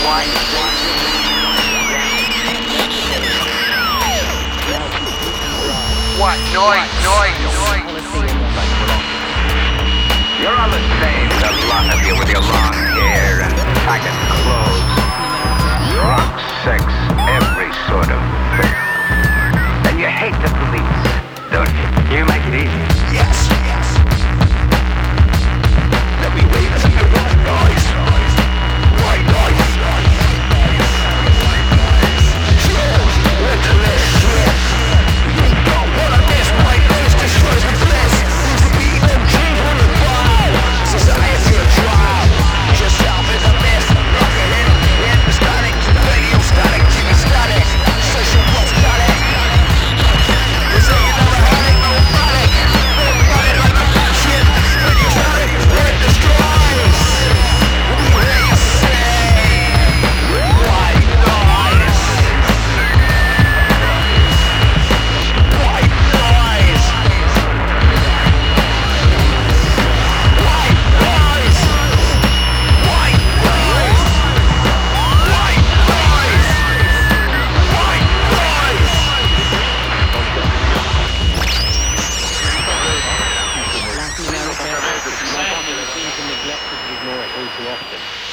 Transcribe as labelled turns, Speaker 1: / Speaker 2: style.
Speaker 1: What noise? You're all the same, the lot of you with your long hair and tagged clothes. Drunk, sex, every sort of thing. And you hate the police, don't you? You make it easy.
Speaker 2: Yes. Let me wait to the white noise. White noise. Cheers. Let the list slip. You don't wanna miss white noise destroys the bliss. Who's the beat and dream on the fire? Society a trial. Yourself is a myth. Lock it in the static. Radio static, TV static. Social what's static. You say you never had it, no panic. Run it like a passion. When you start it, it destroys. We hear you say, white noise. White noise. White noise. White noise. White noise. White noise.
Speaker 3: Latin America, sadly, seem to neglect to ignore it all too often.